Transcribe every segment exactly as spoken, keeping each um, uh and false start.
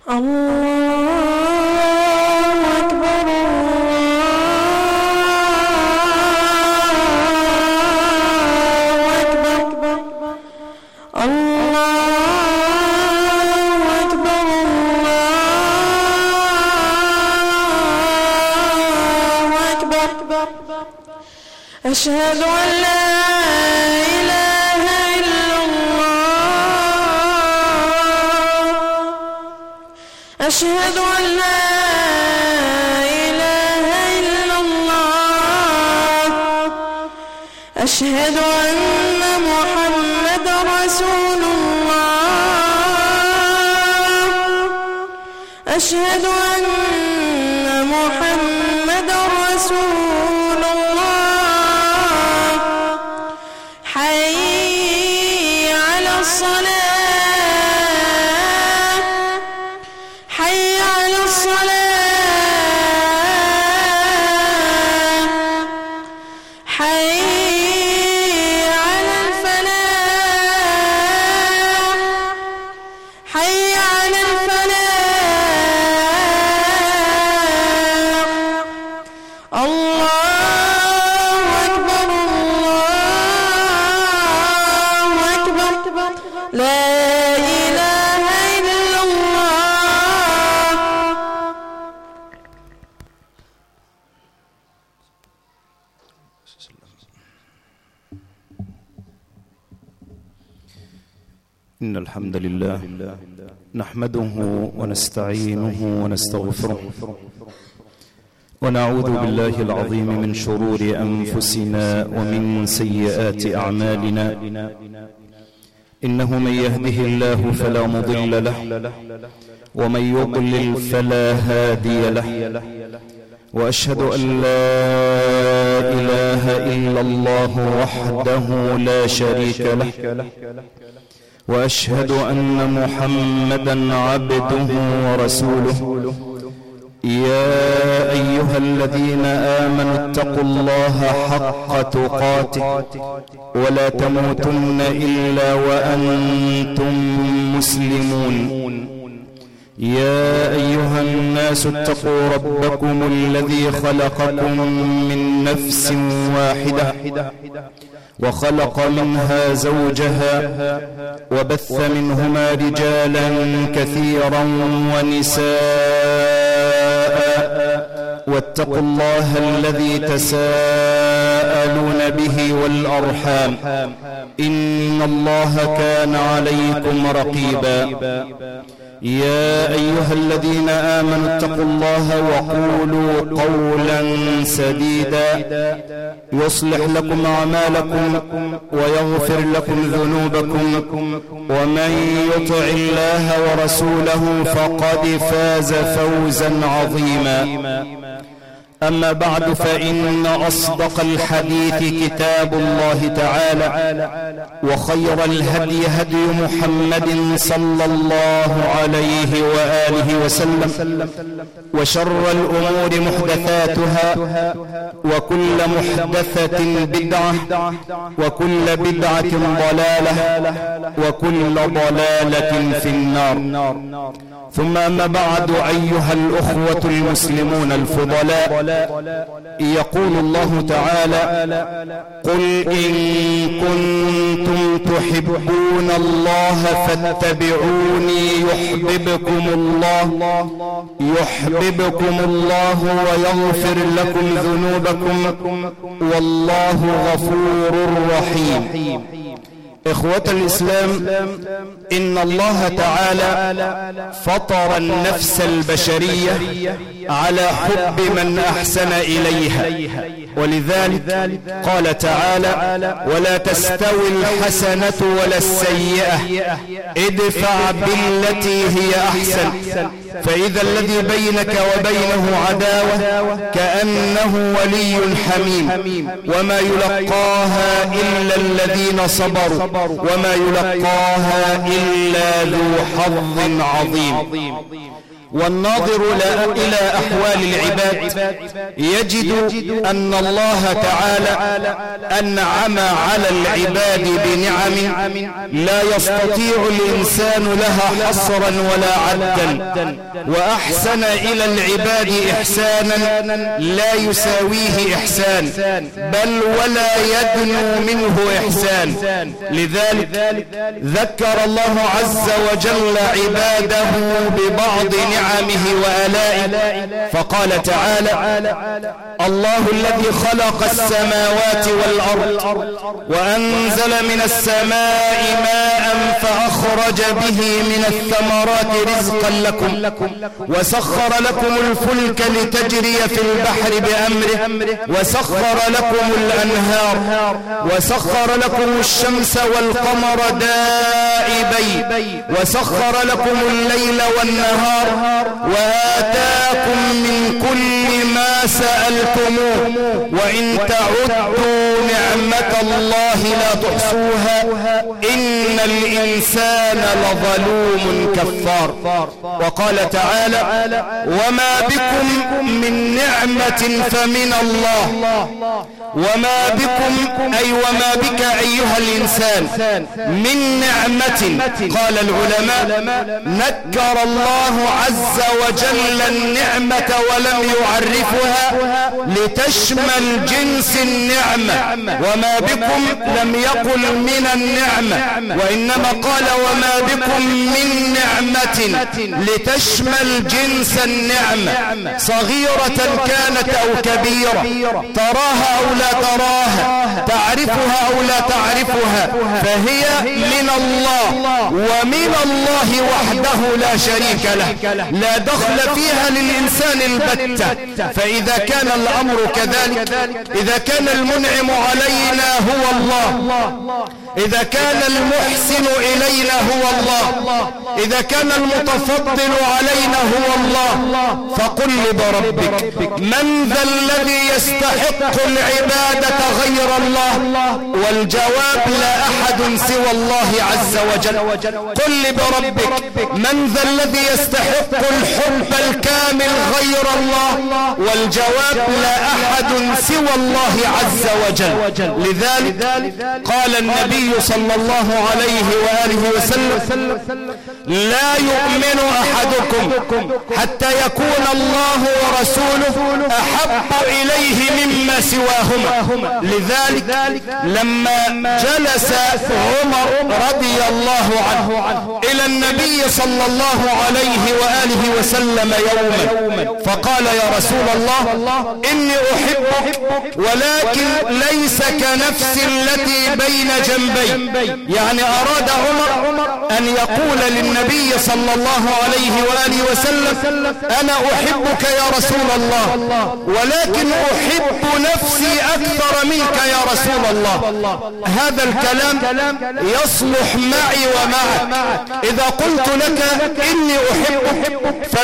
أشهد أن لا إله إلا الله أشهد أن لا إله إلا الله أشهد أن محمدا رسول الله أشهد أن محمدا رسول الله حي على الصلاة حي على الصلاة حي على الفلاح حي على الفلاح الله أكبر الله أكبر لا إله إلا الله. إن الحمد لله نحمده ونستعينه ونستغفره ونعوذ بالله العظيم من شرور أنفسنا ومن سيئات أعمالنا إنه من يهده الله فلا مضل له ومن يضلل فلا هادي له وأشهد أن لا إله إلا الله وحده لا شريك له وأشهد أن محمدا عبده ورسوله يا أيها الذين آمنوا اتقوا الله حق تقاته ولا تموتن إلا وأنتم مسلمون يا أيها الناس اتقوا ربكم الذي خلقكم من نفس واحدة وخلق منها زوجها وبث منهما رجالا كثيرا ونساء واتقوا الله الذي تساءلون به والأرحام إن الله كان عليكم رقيبا يا أيها الذين آمنوا اتقوا الله وقولوا قولا سديدا يصلح لكم أعمالكم ويغفر لكم ذنوبكم ومن يطع الله ورسوله فقد فاز فوزا عظيما. أما بعد فإن أصدق الحديث كتاب الله تعالى وخير الهدي هدي محمد صلى الله عليه وآله وسلم وشر الأمور محدثاتها وكل محدثة بدعة وكل بدعة ضلالة وكل ضلالة في النار. ثم أما بعد أيها الأخوة المسلمون الفضلاء يقول الله تعالى قل إن كنتم تحبون الله فاتبعوني يحببكم الله يحببكم الله ويغفر لكم ذنوبكم والله غفور رحيم. إخوة الإسلام إن الله تعالى فطر النفس البشرية على حب من أحسن إليها ولذلك قال تعالى ولا تستوي الحسنة ولا السيئة ادفع بالتي هي أحسن فإذا الذي بينك وبينه عداوة كأنه ولي حميم وما يلقاها إلا الذين صبروا وما يلقاها إلا ذو حظ عظيم. والناظر إلى أحوال العباد يجد أن الله تعالى أنعم على العباد بنعم لا يستطيع الإنسان لها حصرا ولا عدا، وأحسن إلى العباد إحسانا لا يساويه إحسان، بل ولا يدنو منه إحسان. لذلك ذكر الله عز وجل عباده ببعض نعمه وآلائه فقال تعالى: الله الذي خلق السماوات والأرض وأنزل من السماء ماء فأخرج به من الثمرات رزقا لكم وسخر لكم الفلك لتجري في البحر بأمره وسخر لكم الأنهار وسخر لكم الشمس والقمر دائبين وسخر لكم الليل والنهار وآتاكم من كل ما سألتموه وإن تعدوا نعمة الله لا تحصوها إن الإنسان لظلوم كفار. وقال تعالى: وما بكم من نعمة فمن الله وما بكم أي وما بك أيها الإنسان من نعمة. قال العلماء: نكر الله عز وجل النعمة ولم يعرفها لتشمل جنس النعمة، وما بكم لم يقل من النعمة وإنما قال وما بكم من نعمة لتشمل جنس النعمة صغيرة كانت أو كبيرة، تراها أو لا تراها، تعرفها أو لا تعرفها، فهي من الله ومن الله وحده لا شريك له، لا دخل فيها للإنسان البتة. فإذا كان الأمر كذلك، إذا كان المنعم علينا هو الله، إذا كان المحسن إلينا هو الله، إذا كان المتفضل علينا هو الله، فقل بربك من ذا الذي يستحق العبادة غير الله؟ والجواب: لا أحد سوى الله عز وجل. قل بربك من ذا الذي يستحق الحب الكامل غير الله؟ والجواب: لا أحد سوى الله عز وجل. لذلك قال النبي صلى الله عليه وآله وسلم: لا يؤمن أحدكم حتى يكون الله ورسوله أحب إليه مما سواهما. لذلك لما جلس عمر رضي الله عنه إلى النبي صلى الله عليه وآله وسلم يوما فقال: يا رسول الله إني أحبك ولكن ليس كنفس التي بين جنبي. يعني أراد عمر أن يقول للنبي صلى الله عليه وآله وسلم: أنا أحبك يا رسول الله ولكن أحب نفسي أكثر منك يا رسول الله. هذا الكلام يصلح معي ومعك. إذا قلت لك إني أحبك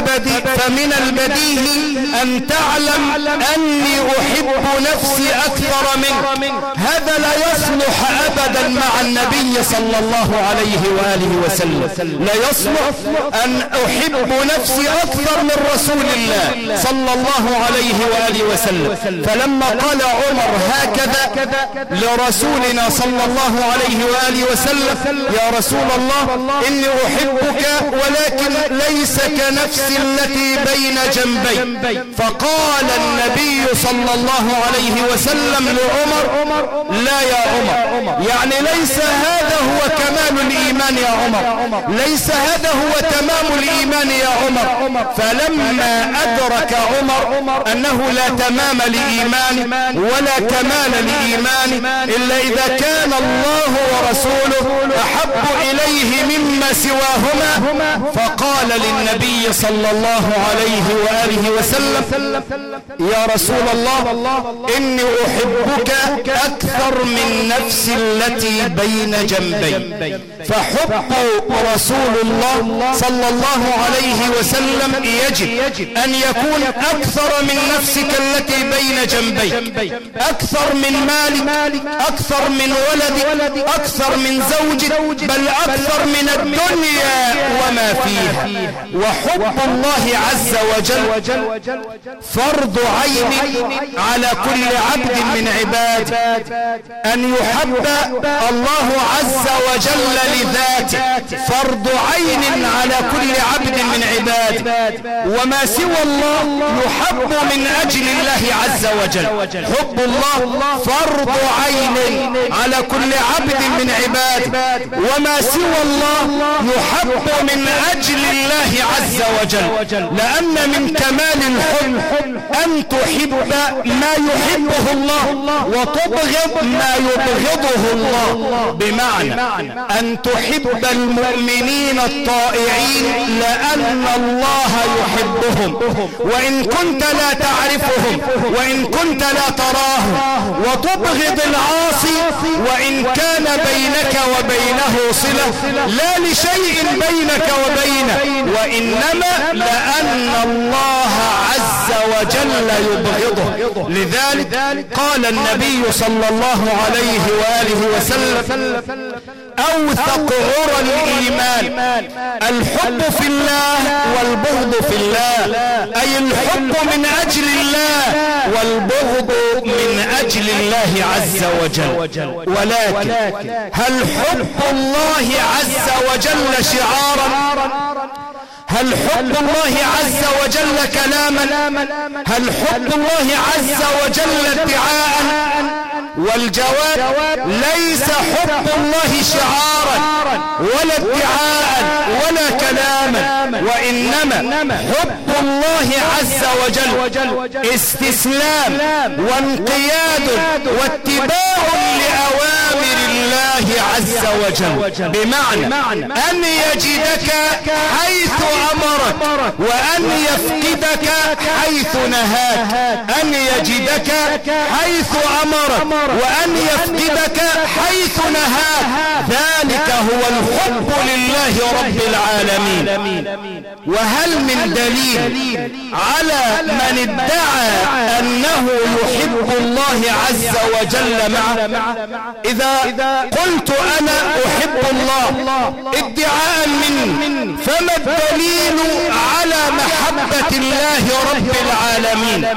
فمن البديهي أن تعلم أني أحب نفسي أكثر منك. هذا لا يصلح أبدا مع النبي صلى الله عليه وآله وسلم. لا يصلح أن أحب نفسي أكثر من رسول الله صلى الله عليه وآله وسلم. فلما قال عمر هكذا لرسولنا صلى الله عليه وآله وسلم: يا رسول الله إني أحبك ولكن ليس كنفس التي بين جنبي، فقال النبي صلى الله عليه وسلم لعمر: لا يا عمر، يعني ليس هذا هو كمال الإيمان يا عمر، ليس هذا هو تمام الإيمان يا عمر. فلما أدرك عمر أنه لا تمام لإيمان ولا كمال لإيمان إلا إذا كان الله ورسوله أحب إليه مما سواهما، فقال للنبي صلى الله عليه وآله وسلم: يا رسول الله إني أحبك أكثر من نفسي التي بين جنبي. فحب رسول الله صلى الله عليه وسلم يجب أن يكون أكثر من نفسك التي بين جنبي، أكثر من مالك، أكثر من ولدك، أكثر من زوجك، بل أكثر من الدنيا وما فيها. وحب الله عز وجل فرض عين على كل عبد من عباد، أن يحب الله عز وجل لذاته فرض عين على كل عبد من عباد، وما سوى الله يحب من أجل الله عز وجل. حب الله فرض عين على كل عبد من عباد، وما سوى الله يحب من أجل الله عز وجل، لأن من كمال الحب أن تحب ما يحبه الله وتبغض ما يبغضه الله، بمعنى أن تحب المؤمنين الطائعين لأن الله يحبهم، وإن كنت لا تعرفهم وإن كنت لا تراهم، وتبغض العاصي وإن كان بينك وبينه صلة لا لشيء بينك وبينه، وإنما لأن الله عز وجل يبغضه. لذلك قال النبي صلى الله عليه وآله وسلم: أوثق عرى الإيمان الحب في الله والبغض في الله، أي الحب من أجل الله والبغض من أجل الله عز وجل. ولكن هل حب الله عز وجل شعارا؟ هل حب الله عز وجل كلاما؟ هل حب الله عز وجل ادعاء؟ والجواب: ليس حب الله شعارا ولا ادعاء ولا كلاما، وإنما حب الله عز وجل استسلام وانقياد واتباع لأوامر الله عز وجل، بمعنى أن يجدك حيث أمرك وأن يفقدك حيث نهاك، أن يجدك حيث أمرك وأن يفقدك حيث نهاك، ذلك هو الحب لله رب العالمين. وهل من دليل على من ادعى أنه يحب الله عز وجل معه؟ إذا قلت أنا أحب الله ادعاء مني، فما الدليل على محبة الله رب العالمين؟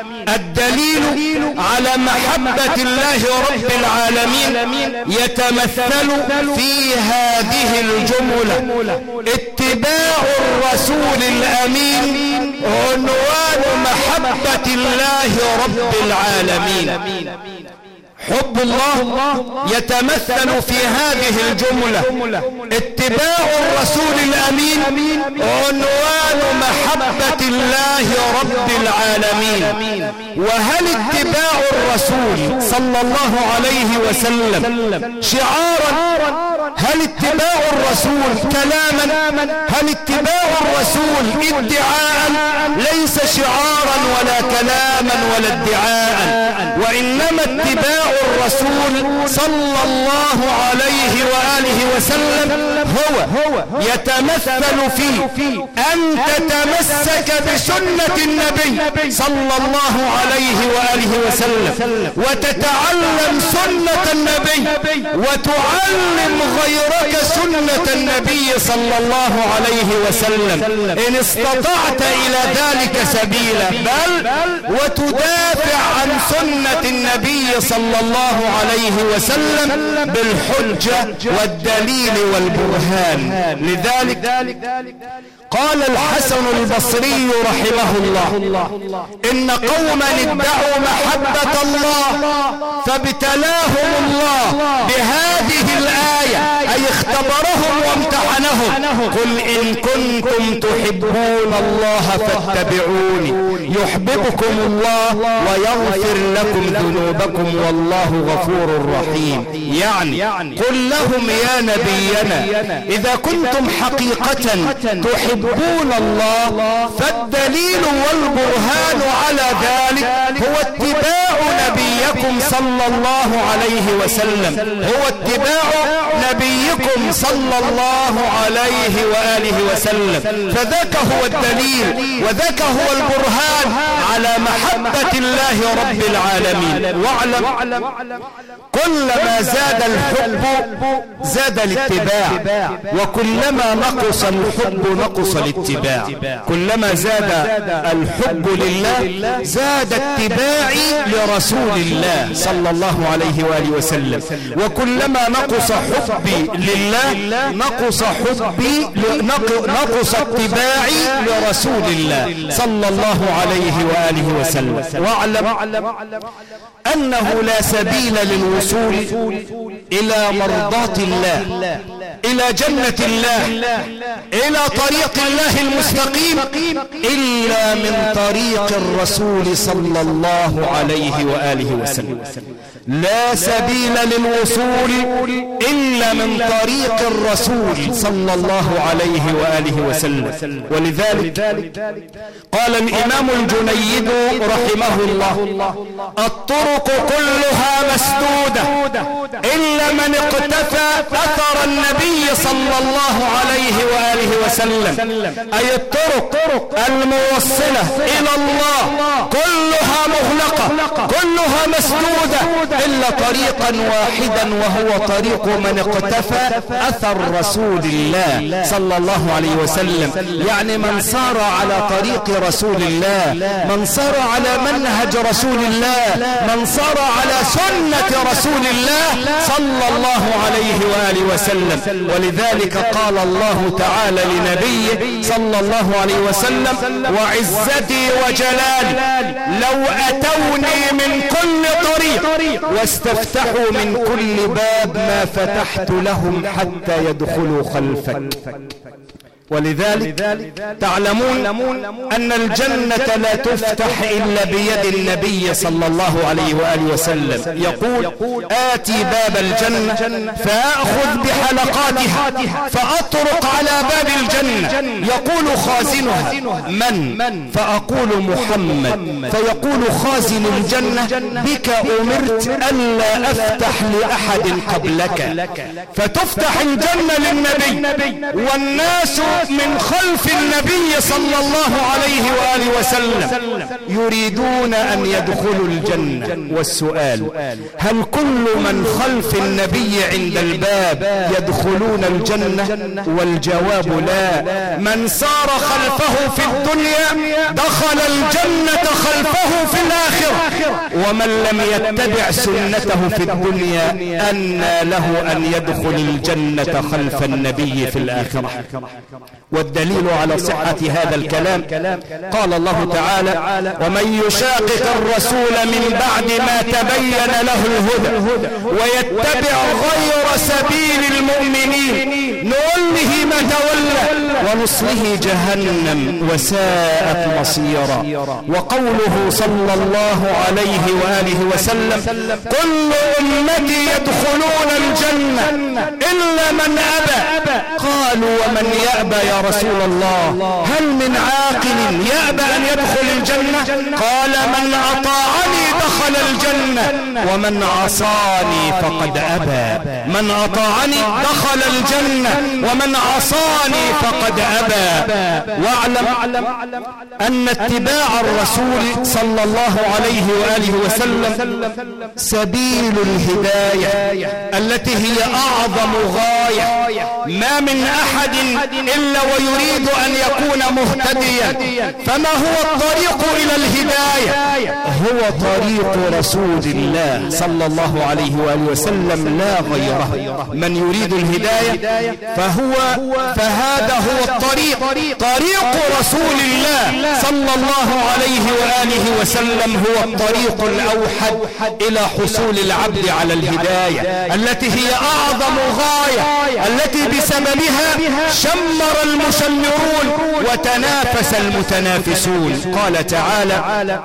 الدليل على محبة الله رب العالمين يتمثل في هذه الجملة: اتباع الرسول الأمين عنوان محبة الله رب العالمين. حب الله يتمثل في هذه الجملة: اتباع الرسول الأمين عنوان محبة الله رب العالمين. وهل اتباع الرسول صلى الله عليه وسلم شعارا؟ هل اتباع الرسول كلاما؟ هل اتباع الرسول ادعاء؟ ليس شعارا ولا كلاما ولا ادعاء، وإنما اتباع الرسول صلى الله عليه وآله وسلم هو يتمثل في أن تتمسك بسنة النبي صلى الله عليه وآله وسلم، وتتعلم سنة النبي وتعلم غيرك سنة النبي صلى الله عليه وسلم إن استطعت إلى ذلك سبيلا، بل وتدافع عن سنة النبي صلى الله عليه وسلم بالحجة والدليل والبرهان. لذلك قال الحسن البصري رحمه الله: إن قوما ادعوا محبة الله فابتلاهم الله بهذه الآية، أي اختبرهم وامتحنهم: قل إن كنتم تحبون الله فاتبعوني يحببكم الله ويغفر لكم ذنوبكم والله غفور رحيم. يعني قل لهم يا نبينا: إذا كنتم حقيقة تحبون الله فالدليل والبرهان على ذلك هو اتباع نبيكم صلى الله عليه وسلم، هو اتباع نبيكم نبيكم صلى الله عليه وآله وسلم. فذاك هو الدليل وذاك هو البرهان على محبة الله رب العالمين. واعلم كلما زاد الحب زاد الاتباع، وكلما نقص الحب نقص الاتباع. كلما زاد الحب لله زاد اتباعي لرسول الله صلى الله عليه وآله وسلم، وكلما نقص حبي لله نقص حبي نقص اتباعي لرسول الله صلى الله عليه وآله وسلم. واعلم أنه لا سبيل للوصول إلى مرضاة الله، إلى جنة الله، إلى طريق الله المستقيم إلا من طريق الرسول صلى الله عليه وآله وسلم. لا سبيل للوصول إلا من طريق الرسول صلى الله عليه وآله وسلم. ولذلك قال الإمام الجنيد رحمه الله: الطرق كلها مسدودة إلا من اقتفى أثر النبي صلى الله عليه وآله وسلم. أي الطرق الموصلة إلى الله كلها مغلقة، كلها مسدودة إلا طريقا واحدا، وهو طريق من اقتفى أثر رسول الله صلى الله عليه وسلم. يعني من سار على طريق رسول الله، من سار على منهج رسول الله، من سار على سنة رسول الله صلى الله عليه وآله وسلم. ولذلك قال الله تعالى لنبيه صلى الله عليه وسلم: وعزتي وجلالي لو أتوني من كل طريق واستفتحوا من كل باب ما فتحت لهم حتى يدخلوا خلفك. ولذلك تعلمون أن الجنة لا تفتح إلا بيد النبي صلى الله عليه وآله وسلم. يقول: آتي باب الجنة فأخذ بحلقاتها فأطرق على باب الجنة، يقول خازنها: من؟ فأقول: محمد. فيقول خازن الجنة: بك أمرت ألا أفتح لأحد قبلك. فتفتح الجنة للنبي، والناس من خلف النبي صلى الله عليه وآله وسلم يريدون أن يدخلوا الجنة. والسؤال: هل كل من خلف النبي عند الباب يدخلون الجنة؟ والجواب لا. من سار خلفه في الدنيا دخل الجنة خلفه في الآخرة، ومن لم يتبع سنته في الدنيا أنى له أن يدخل الجنة خلف النبي في الآخرة. والدليل على صحة هذا الكلام قال الله تعالى: ومن يشاقق الرسول من بعد ما تبين له الهدى ويتبع غير سبيل المؤمنين نوله ما تولى ونصله جهنم وساءت مصيرا. وقوله صلى الله عليه وآله وسلم: كل أمتي يدخلون الجنة إلا من أبى. قالوا: ومن يأبى يا رسول الله؟ هل من عاقل يأبى أن يدخل الجنة؟ قال: من أطاعني دخل الجنة ومن عصاني فقد أبى. من أطاعني دخل الجنة ومن عصاني فقد أبى. واعلم أن اتباع الرسول صلى الله عليه وآله وسلم سبيل الهداية التي هي أعظم غاية. ما من أحد إلا ويريد أن يكون مهتديا. فما هو الطريق إلى الهداية؟ هو طريق رسول الله صلى الله عليه وآله وسلم لا غيره. من يريد الهداية فهو فهذا هو الطريق، طريق رسول الله صلى الله عليه وآله وسلم هو الطريق الأوحد إلى حصول العبد على الهداية التي هي أعظم غاية، التي بسببها شمر المشمرون وتنافس المتنافسون. قال تعالى: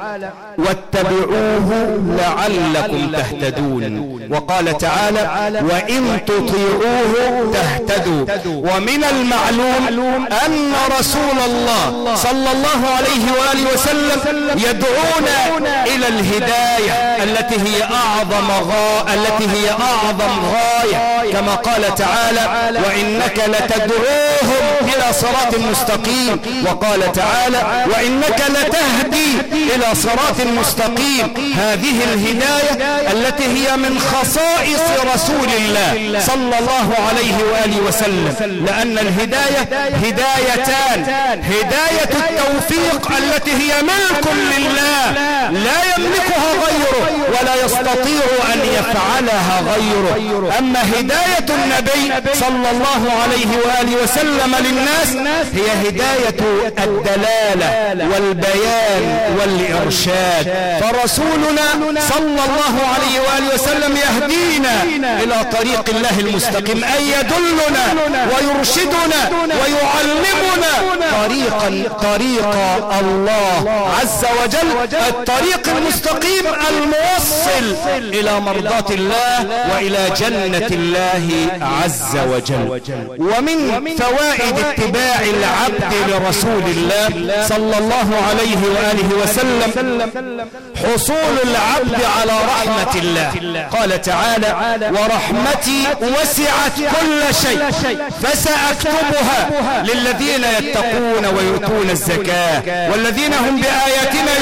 واتبعوه لعلكم تهتدون. وقال تعالى: وإن تطيعوه تهتدوا. ومن المعلوم أن رسول الله صلى الله عليه وآله وسلم يدعونا إلى الهداية التي هي أعظم غاية التي هي أعظم غاية كما قال تعالى وإنك لتدعوهم إلى صراط مستقيم، وقال تعالى وإنك لتهدي إلى صراط مستقيم. هذه الهداية التي هي من خصائص رسول الله صلى الله عليه وآله وسلم، لأن الهداية هدايتان: هداية التوفيق التي هي ملك لله لا يملكها غيره ولا يستطيع أن يفعلها غيره. أما هداية النبي صلى الله عليه وآله وسلم للناس هي هداية الدلالة والبيان والإرشاد. فرسولنا صلى الله عليه وآله وسلم يهدينا إلى طريق الله المستقيم، أي يدلنا ويرشدنا ويعلمنا طريقا طريق الله عز وجل، الطريق المستقيم الموصل إلى مرضاة الله وإلى جنة الله عز وجل. ومن فوائد اتباع العبد لرسول الله صلى الله عليه وآله وسلم حصول العبد على رحمة الله. قال تعالى ورحمتي وسعت كل شيء فسأكتبها للذين يتقون ويؤتون الزكاة والذين هم بآياتنا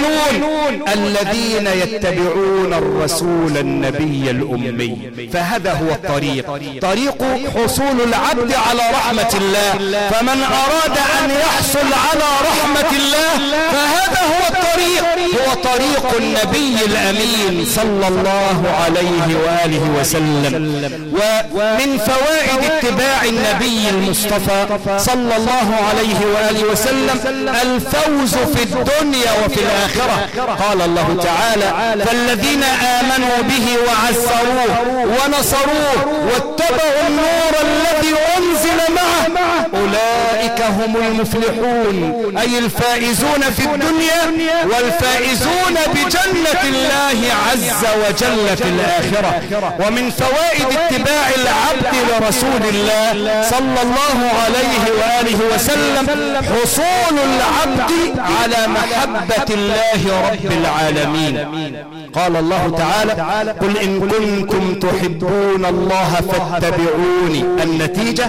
يؤمنون الذين يتبعون الرسول النبي الأمي. فهذا هو الطريق، طريق حصول العبد على رحمة الله. فمن أراد أن يحصل على رحمة الله فهذا هو الطريق، هو طريق النبي الأمين صلى الله عليه وآله وسلم. ومن فوائد اتباع النبي المصطفى صلى الله عليه وآله وسلم الفوز في الدنيا وفي الآخرة. قال الله تعالى فالذين آمنوا به وعزروه ونصروه واتبعوا النور الذي أنزل معه أولئك هم المفلحون، أي الفائزون في الدنيا والفائزون بجنة الله عز وجل في الآخرة. ومن فوائد اتباع العبد لرسول الله صلى الله عليه وآله وسلم حصول العبد على محبة الله رب العالمين. قال الله تعالى قل إن كنتم تحبون الله فاتبعوني، النتيجة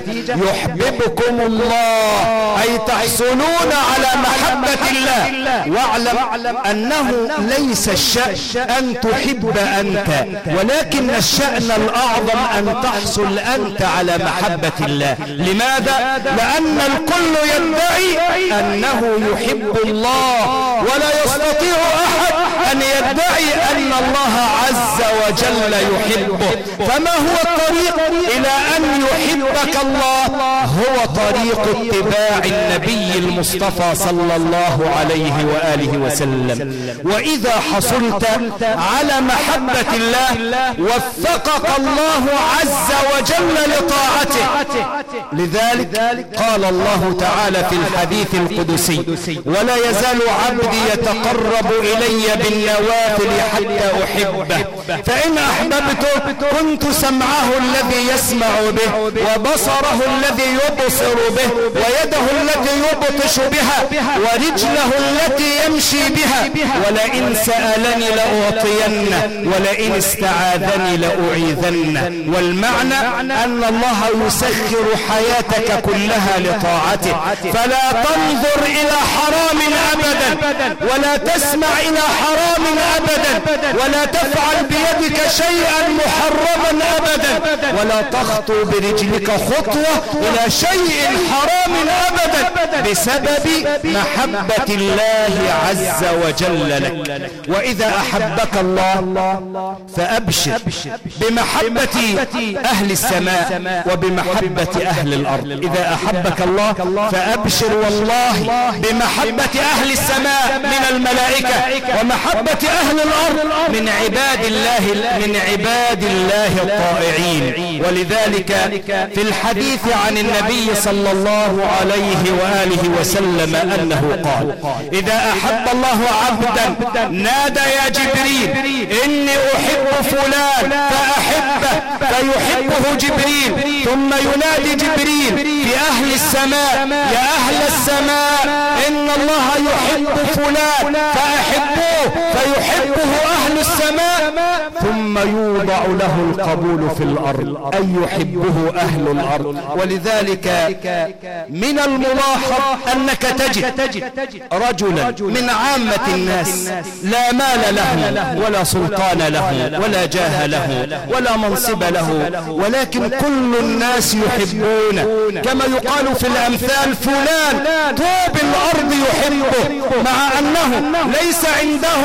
يحببكم الله، أي تحصلون على محبة الله. واعلم أنه ليس الشأن أن تحب أنت، ولكن الشأن الأعظم أن تحصل أنت على محبة الله. لماذا؟ لأن الكل يدعي أنه يحب الله، ولا يستطيع أحد أن يدعي أن الله عز وجل يحبه. فما هو الطريق إلى أن يحبك الله؟ هو طريق اتباع النبي المصطفى صلى الله عليه وآله وسلم. وإذا حصلت على محبة الله وفقك الله عز وجل لطاعته. لذلك قال الله تعالى في الحديث القدسي ولا يزال عبدي يتقرب إلي بالنوافل حتى أحبه، فإن أحببته كنت سمعه الذي يسمع به وبصره الذي يبصر به ويده التي يبطش بها ورجله التي يمشي بها، ولئن سألني لأعطينه ولئن استعاذني لأعيذنه. والمعنى أن الله يسخر حياتك كلها لطاعته، فلا تنظر إلى حرام أبدا ولا تسمع إلى حرام أبدا ولا تفعل بيدك شيئا محرما أبدا ولا تخطو برجلك خطوة إلى شيء حرام أبدا بسبب محبة الله عز وجل لك. وإذا أحبك الله فأبشر بمحبة أهل السماء وبمحبة أهل الأرض. إذا أحبك الله فأبشر والله بمحبة أهل السماء من الملائكة ومحبة أهل الأرض من عباد الله من عباد الله الطائعين. ولذلك في الحديث عن النبي صلى الله عليه وآله وسلم أنه قال إذا أحب الله عبدا نادى يا جبريل إني أحب فلان فأحبه فيحبه جبريل، ثم ينادي جبريل في أهل السماء يا أهل السماء إن الله يحب فلان فأحبوه فيحبه أهل السماء ثم يوضع له القبول في الأرض أي يحبه أهل الأرض. ولذلك من الملاحظ أنك تجد رجلا من عامة الناس لا مال له ولا سلطان له ولا جاه له ولا منصب له، ولكن كل الناس يحبونه، كما يقال في الأمثال فلان طوب الأرض يحبه، مع أنه ليس عنده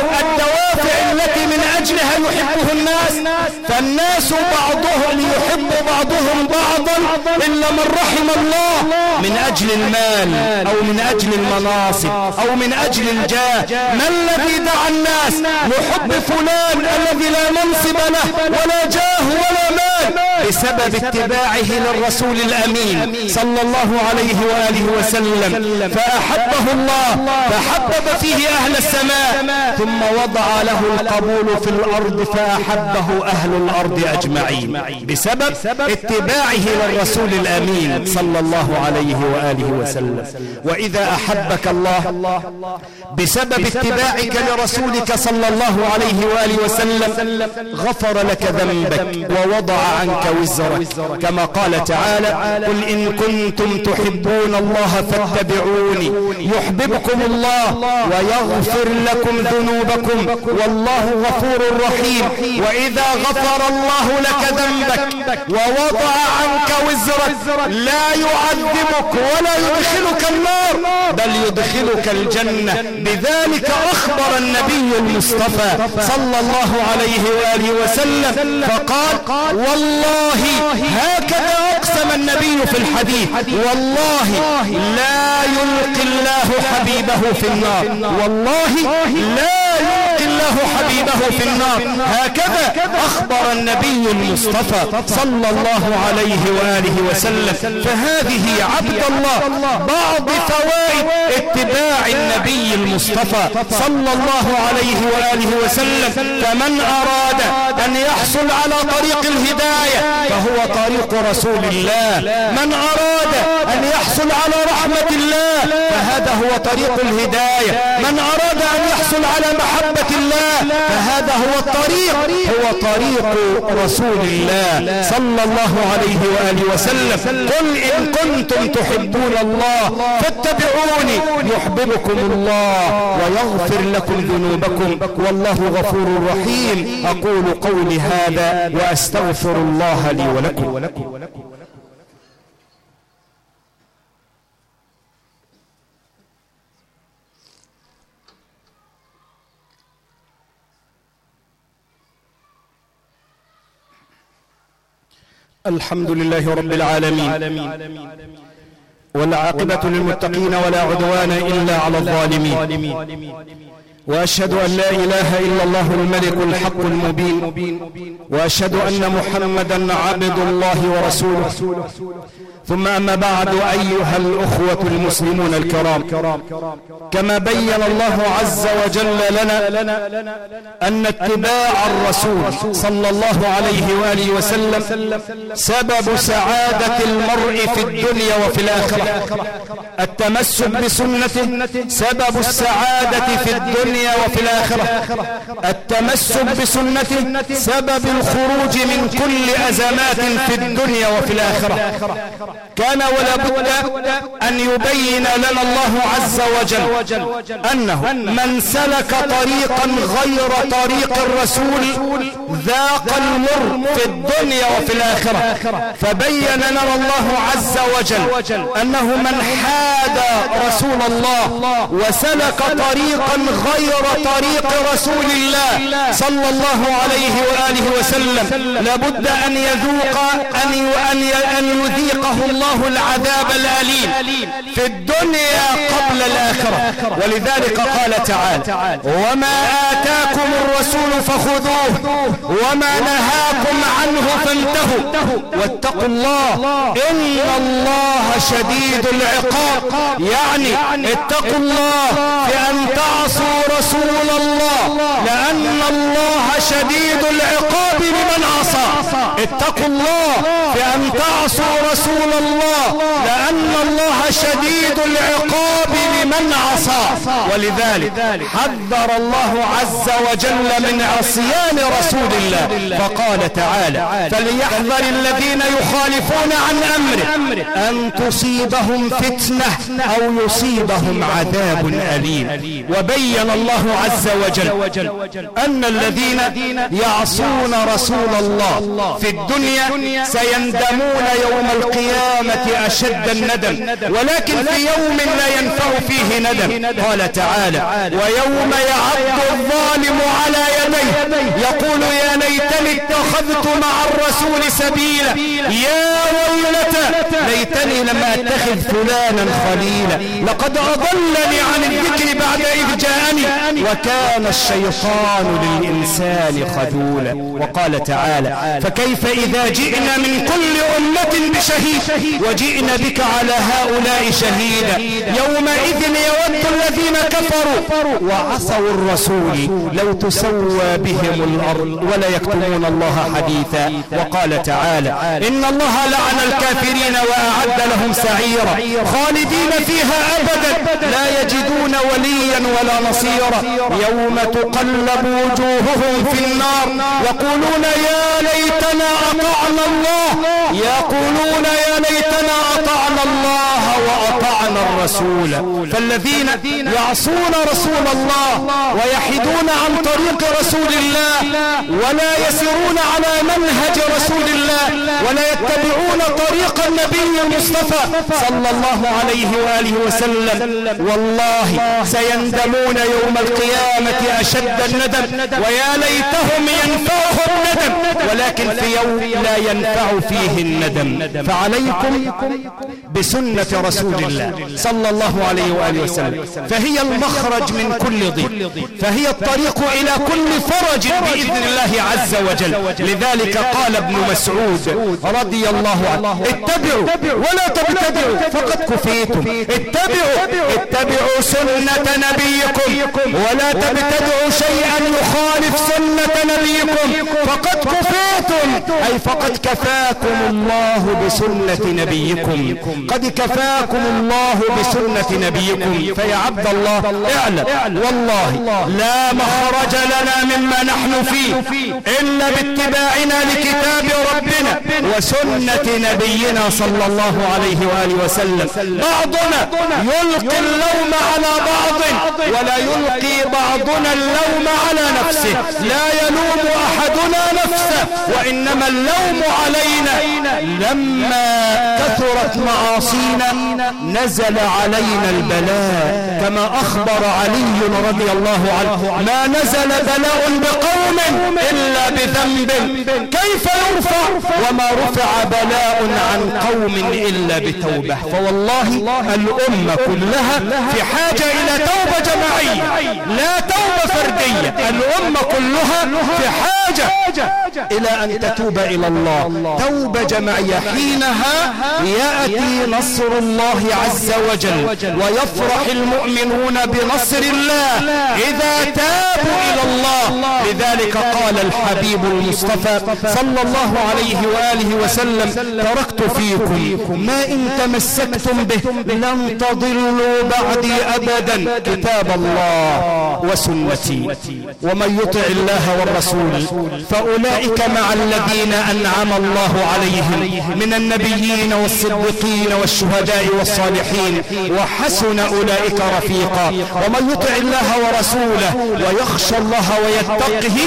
الدوافع التي من أجلها يحبه الناس. فالناس بعضهم يحب بعضهم بعضا إلا من رحم الله، من أجل المال أو من أجل المناصب أو من أجل الجاه. ما الذي دعا الناس لحب فلان الذي لا منصب له ولا جاه ولا مال؟ بسبب اتباعه للرسول الأمين صلى الله عليه وآله وسلم، فأحبه الله فحبب فيه أهل السماء ثم وضع له القبول في الأرض فأحبه أهل الأرض أجمعين بسبب اتباعه للرسول الأمين صلى الله عليه وآله وسلم. وإذا أحبك الله بسبب اتباعك لرسولك صلى الله عليه وآله وسلم غفر لك ذنبك ووضع عنك وزرك، كما قال تعالى: قل إن كنتم تحبون الله فاتبعوني يحببكم الله ويغفر لكم ذنوبكم والله غفور رحيم. وإذا غفر الله لك ذنبك ووضع عنك وزرك لا يعذبك ولا يدخلك النار بل يدخلك الجنة. بذلك أخبر النبي المصطفى صلى الله عليه وآله وسلم فقال: والله هكذا أقسم النبي في الحديث: والله لا يلقي الله حبيبه في النار، والله لا يلقي الله حبيبه في النار. هكذا أخبر النبي المصطفى صلى الله عليه وآله وسلم. فهذه عبد الله بعض فوائد اتباع النبي المصطفى صلى الله عليه وآله وسلم. فمن أراد أن يحصل على طريق الهداية فهو طريق رسول الله، من أراد أن يحصل على رحمة الله فهذا هو طريق الهداية، من أراد أن يحصل على محبة الله فهذا هو الطريق، هو طريق رسول الله صلى الله عليه وآله وسلم. قل إن كنتم تحبون الله فاتبعوني يحببكم الله ويغفر لكم ذنوبكم والله غفور رحيم. أقول قولي هذا وأستغفر الله لي ولكم. الحمد لله رب العالمين والعاقبة للمتقين ولا عدوان إلا على الظالمين، وأشهد أن لا إله إلا الله الملك الحق المبين، وأشهد أن محمدا عبد الله ورسوله. ثم أما بعد، أيها الأخوة المسلمون الكرام، كما بين الله عز وجل لنا أن اتباع الرسول صلى الله عليه وآله وسلم سبب سعادة المرء في الدنيا وفي الآخرة. التمسك بسنته سبب السعادة في الدنيا وفي الآخرة. التمسك بسنته سبب الخروج من كل أزمات في الدنيا وفي الآخرة. كان ولا بد أن يبين لنا الله عز وجل أنه من سلك طريقا غير طريق الرسول ذاق المر في الدنيا وفي الآخرة. فبين لنا الله عز وجل أنه من حاد رسول الله وسلك طريقا غير طريق رسول الله صلى الله عليه وآله وسلم لابد أن يذوق أن يذيقه الله العذاب الأليم في الدنيا قبل الآخرة. ولذلك قال تعالى: وما آتاكم الرسول فخذوه وما نهاكم عنه فانتهوا واتقوا الله إن الله شديد العقاب. يعني اتقوا الله بأن تعصوا رسول الله لأن الله شديد العقاب لمن عصى. اتقوا الله بأن تعصوا رسول الله لأن الله شديد العقاب من عصاه. ولذلك حذر الله عز وجل من عصيان رسول الله فقال تعالى: فليحذر الذين يخالفون عن أمره أن تصيبهم فتنة أو يصيبهم عذاب أليم. وبين الله عز وجل أن الذين يعصون رسول الله في الدنيا سيندمون يوم القيامة أشد الندم، ولكن في يوم لا ينفع فيه ندم. قال تعالى: ويوم يعض الظالم على يديه يقول يا ليتني اتخذت مع الرسول سبيلا، يا ويلتى ليتني لم اتخذ فلانا خليلا، لقد اضلني عن الذكر بعد اذ جاءني وكان الشيطان للانسان خذولا. وقال تعالى: فكيف اذا جئنا من كل امة بشهيد وجئنا بك على هؤلاء شهيدا، يومئذ يود الذين كفروا وعصوا الرسول لو تسوى بهم الارض ولا يكتمون الله حديثا. وقال تعالى: ان الله لعن الكافرين واعد لهم سعيرا خالدين فيها ابدا لا يجدون وليا ولا نصيرا، يوم تقلب وجوههم في النار يقولون يا ليتنا اطعنا الله يقولون يا ليتنا اطعنا الله واطعنا الرسول. فالذين يعصون رسول الله ويحيدون عن طريق رسول الله ولا يسيرون على منهج رسول الله ولا يتبعون طريق النبي المصطفى صلى الله عليه وآله وسلم، والله سيندمون يوم القيامة أشد الندم، ويا ليتهم ينفعهم الندم، ولكن في يوم لا ينفع فيه الندم. فعليكم بسنة رسول الله صلى الله عليه وآله وسلم، فهي المخرج من كل ضيق، فهي الطريق إلى كل فرج بإذن الله عز وجل. لذلك قال ابن مسعود رضي الله عنه: اتبعوا ولا تبتدعوا فقد كفيتم، اتبعوا اتبعوا سنة نبيكم ولا تبتدعوا شيئا يخالف سنة نبيكم فقد كفيتم، أي فقد كفاكم الله بسنة نبيكم، قد كفاكم الله بسنة نبيكم. فيا عبد الله اعلم والله لا مخرج لنا مما نحن فيه إلا باتباعنا لكتاب ربنا وسنة نبينا صلى الله عليه وآله وسلم. بعضنا يلقي اللوم على بعض ولا يلقي بعضنا اللوم على نفسه، لا يلوم أحدنا نفسه وإنما اللوم علينا. لما كثرت معاصينا نزل علينا البلاء كما أخبر علي رضي الله عنه: ما نزل بلاء بقوم إلا بذنب كيف يرفع وما رفع بلاء عن قوم إلا بتوبة. فوالله الأمة كلها في حاجة إلى توبة جماعية لا توبة فردية، الأمة كلها في حاجة إلى أن تتوب إلى الله توبة جماعية. حينها يأتي نصر الله عز وجل ويفرح المؤمنون بنصر الله إذا تابوا إلى الله. لذلك قال الحبيب المصطفى صلى الله عليه وآله وسلم: تركت فيكم ما إن تمسكتم به لن تضلوا بعدي أبدا، كتاب الله وسنتي، ومن يطع الله والرسول فأولئك مع الذين أنعم الله عليهم من النبيين والصديقين والشهداء والصالحين وحسن أولئك رفيقا. ومن يطع الله ورسوله ويخشى الله ويتقه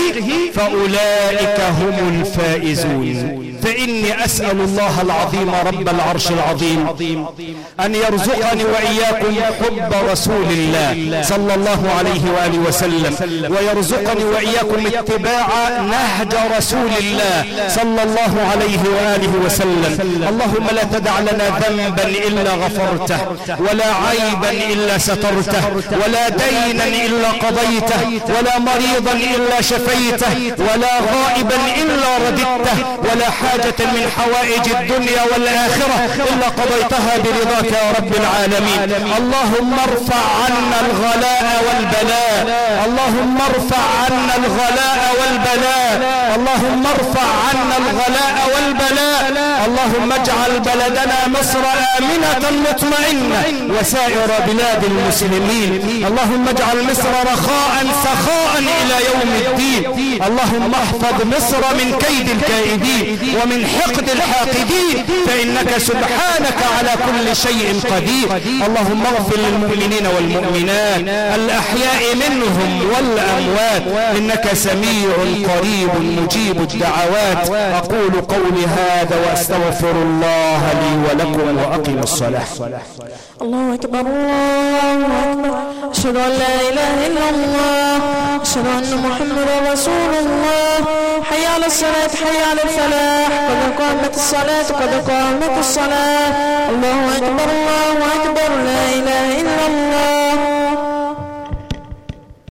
فأولئك هم الفائزون. فإني أسأل الله العظيم رب العرش العظيم أن يرزقني وإياكم حب رسول الله صلى الله عليه وآله وسلم، ويرزقني وإياكم اتباع نهج رسول الله صلى الله عليه وآله وسلم. اللهم لا تدع لنا ذنبا إلا غفرته ولا عيبا إلا سترته ولا دينا إلا قضيته ولا مريضا إلا شفيته ولا غائبا إلا رددته ولا حاجة من حوائج الدنيا والآخرة إلا قضيتها برضاك يا رب العالمين. اللهم ارفع عنا الغلاء والبلاء، اللهم ارفع عنا الغلاء والبلاء، اللهم ارفع عنا الغلاء والبلاء. اللهم اجعل بلدنا مصر آمنة مطمئنة وسائر بلاد المسلمين. اللهم اجعل مصر رخاء سخاء إلى يوم الدين. اللهم احفظ مصر من كيد الكائدين ومن حقد الحاقدين، فإنك سبحانك على كل شيء قدير. اللهم اغفر للمؤمنين والمؤمنات الأحياء منهم والأموات، إنك سميع قريب مجيب الدعوات. أقول قولي هذا وأستغفر الله لي ولكم وأقم الصلاة. الله أكبر الله أكبر، أشهد أن لا إله إلا الله، أشهد أن محمدا رسول الله. حي على الصلاة حي على الفلاح، قد قامت الصلاة قد قامت الصلاة. الله أكبر الله أكبر، لا إله إلا الله.